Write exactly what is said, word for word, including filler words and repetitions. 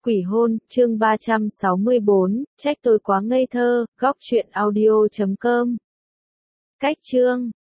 Quỷ hôn, chương ba trăm sáu mươi bốn, trách tôi quá ngây thơ, góc truyện audio chấm com. Cách chương